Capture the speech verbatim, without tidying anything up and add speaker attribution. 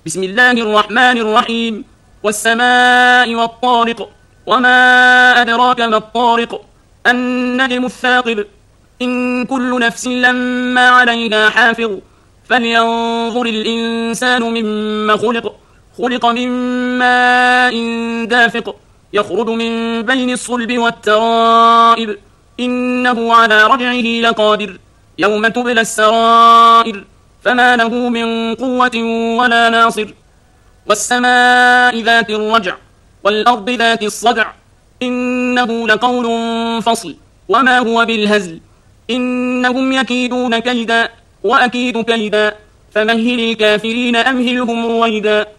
Speaker 1: بسم الله الرحمن الرحيم والسماء والطارق وما أدراك ما الطارق النجم الثاقب إن كل نفس لما عليها حافظ فلينظر الإنسان مما خلق خلق من ماء دافق يخرج من بين الصلب والترائب إنه على رجعه لقادر يوم تبلى السرائر فما له من قوة ولا ناصر والسماء ذات الرجع والأرض ذات الصدع إنه لقول فصل وما هو بالهزل إنهم يكيدون كيدا وأكيد كيدا فمهل الكافرين أمهلهم رويدا.